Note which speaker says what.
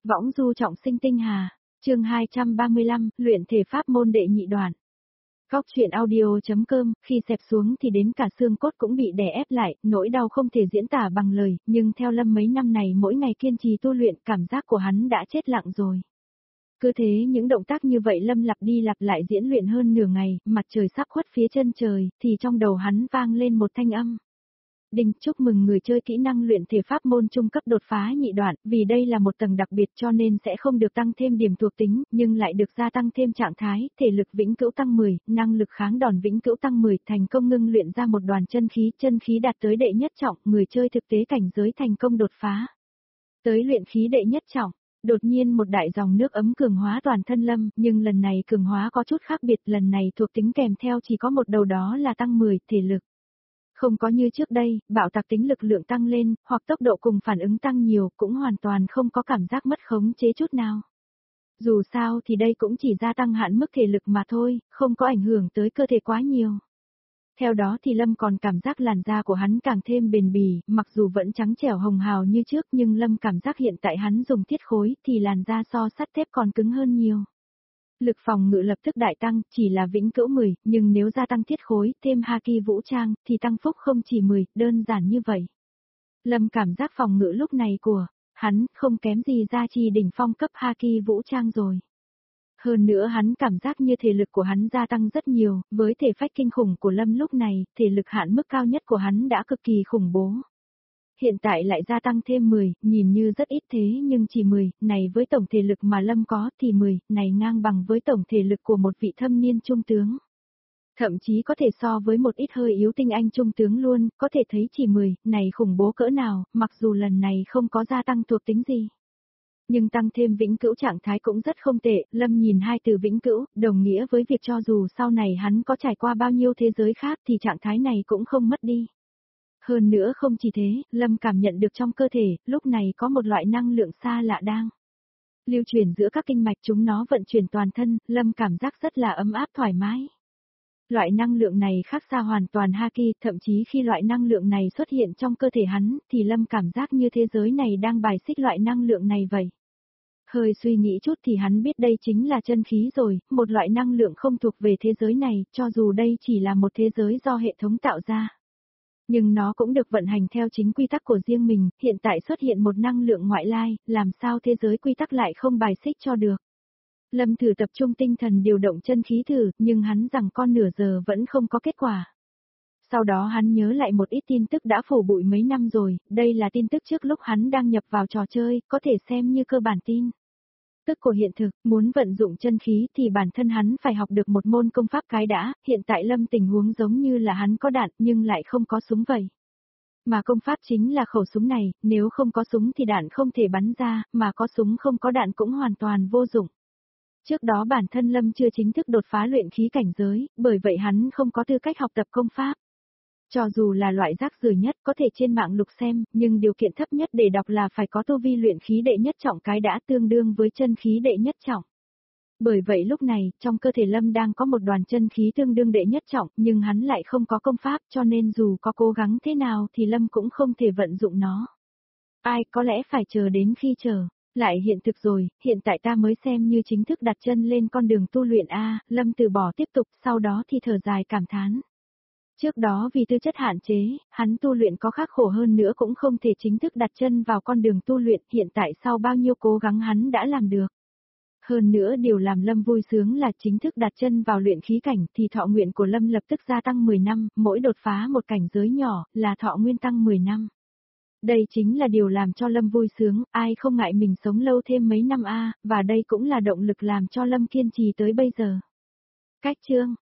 Speaker 1: Võng du trọng sinh tinh hà, chương 235, luyện thể pháp môn đệ nhị đoạn. Góc truyện audio.com, khi xẹp xuống thì đến cả xương cốt cũng bị đè ép lại, nỗi đau không thể diễn tả bằng lời, nhưng theo Lâm mấy năm này mỗi ngày kiên trì tu luyện, cảm giác của hắn đã chết lặng rồi. Cứ thế những động tác như vậy Lâm lặp đi lặp lại diễn luyện hơn nửa ngày, mặt trời sắp khuất phía chân trời, thì trong đầu hắn vang lên một thanh âm. Đinh, chúc mừng người chơi kỹ năng luyện thể pháp môn trung cấp đột phá nhị đoạn, vì đây là một tầng đặc biệt cho nên sẽ không được tăng thêm điểm thuộc tính, nhưng lại được gia tăng thêm trạng thái, thể lực vĩnh cửu tăng 10, năng lực kháng đòn vĩnh cửu tăng 10, thành công ngưng luyện ra một đoàn chân khí đạt tới đệ nhất trọng, người chơi thực tế cảnh giới thành công đột phá. Tới luyện khí đệ nhất trọng, đột nhiên một đại dòng nước ấm cường hóa toàn thân Lâm, nhưng lần này cường hóa có chút khác biệt, lần này thuộc tính kèm theo chỉ có một đầu đó là tăng 10, thể lực. Không có như trước đây, bạo tạc tính lực lượng tăng lên, hoặc tốc độ cùng phản ứng tăng nhiều, cũng hoàn toàn không có cảm giác mất khống chế chút nào. Dù sao thì đây cũng chỉ gia tăng hạn mức thể lực mà thôi, không có ảnh hưởng tới cơ thể quá nhiều. Theo đó thì Lâm còn cảm giác làn da của hắn càng thêm bền bỉ, mặc dù vẫn trắng trẻo hồng hào như trước nhưng Lâm cảm giác hiện tại hắn dùng thiết khối thì làn da so sắt thép còn cứng hơn nhiều. Lực phòng ngự lập tức đại tăng, chỉ là vĩnh cửu 10, nhưng nếu gia tăng thiết khối, thêm haki vũ trang, thì tăng phúc không chỉ 10, đơn giản như vậy. Lâm cảm giác phòng ngự lúc này của hắn không kém gì gia trì đỉnh phong cấp haki vũ trang rồi. Hơn nữa hắn cảm giác như thể lực của hắn gia tăng rất nhiều, với thể phách kinh khủng của Lâm lúc này, thể lực hạn mức cao nhất của hắn đã cực kỳ khủng bố. Hiện tại lại gia tăng thêm 10, nhìn như rất ít thế nhưng chỉ 10, này với tổng thể lực mà Lâm có thì 10, này ngang bằng với tổng thể lực của một vị thâm niên trung tướng. Thậm chí có thể so với một ít hơi yếu tinh anh trung tướng luôn, có thể thấy chỉ 10, này khủng bố cỡ nào, mặc dù lần này không có gia tăng thuộc tính gì. Nhưng tăng thêm vĩnh cửu trạng thái cũng rất không tệ, Lâm nhìn hai từ vĩnh cửu, đồng nghĩa với việc cho dù sau này hắn có trải qua bao nhiêu thế giới khác thì trạng thái này cũng không mất đi. Hơn nữa không chỉ thế, Lâm cảm nhận được trong cơ thể, lúc này có một loại năng lượng xa lạ đang lưu chuyển giữa các kinh mạch, chúng nó vận chuyển toàn thân, Lâm cảm giác rất là ấm áp thoải mái. Loại năng lượng này khác xa hoàn toàn haki, thậm chí khi loại năng lượng này xuất hiện trong cơ thể hắn, thì Lâm cảm giác như thế giới này đang bài xích loại năng lượng này vậy. Hơi suy nghĩ chút thì hắn biết đây chính là chân khí rồi, một loại năng lượng không thuộc về thế giới này, cho dù đây chỉ là một thế giới do hệ thống tạo ra. Nhưng nó cũng được vận hành theo chính quy tắc của riêng mình, hiện tại xuất hiện một năng lượng ngoại lai, làm sao thế giới quy tắc lại không bài xích cho được. Lâm thử tập trung tinh thần điều động chân khí thử, nhưng hắn rằng con nửa giờ vẫn không có kết quả. Sau đó hắn nhớ lại một ít tin tức đã phủ bụi mấy năm rồi, đây là tin tức trước lúc hắn đang nhập vào trò chơi, có thể xem như cơ bản tin tức của hiện thực, muốn vận dụng chân khí thì bản thân hắn phải học được một môn công pháp cái đã, hiện tại Lâm tình huống giống như là hắn có đạn nhưng lại không có súng vậy. Mà công pháp chính là khẩu súng này, nếu không có súng thì đạn không thể bắn ra, mà có súng không có đạn cũng hoàn toàn vô dụng. Trước đó bản thân Lâm chưa chính thức đột phá luyện khí cảnh giới, bởi vậy hắn không có tư cách học tập công pháp. Cho dù là loại rác rưởi nhất có thể trên mạng lục xem, nhưng điều kiện thấp nhất để đọc là phải có tu vi luyện khí đệ nhất trọng cái đã tương đương với chân khí đệ nhất trọng. Bởi vậy lúc này, trong cơ thể Lâm đang có một đoàn chân khí tương đương đệ nhất trọng, nhưng hắn lại không có công pháp cho nên dù có cố gắng thế nào thì Lâm cũng không thể vận dụng nó. Ai có lẽ phải chờ đến khi lại hiện thực rồi, hiện tại ta mới xem như chính thức đặt chân lên con đường tu luyện A, Lâm từ bỏ tiếp tục, sau đó thì thở dài cảm thán. Trước đó vì tư chất hạn chế, hắn tu luyện có khắc khổ hơn nữa cũng không thể chính thức đặt chân vào con đường tu luyện, hiện tại sau bao nhiêu cố gắng hắn đã làm được. Hơn nữa điều làm Lâm vui sướng là chính thức đặt chân vào luyện khí cảnh thì thọ nguyện của Lâm lập tức gia tăng 10 năm, mỗi đột phá một cảnh giới nhỏ là thọ nguyên tăng 10 năm. Đây chính là điều làm cho Lâm vui sướng, ai không ngại mình sống lâu thêm mấy năm a, và đây cũng là động lực làm cho Lâm kiên trì tới bây giờ. Cách chương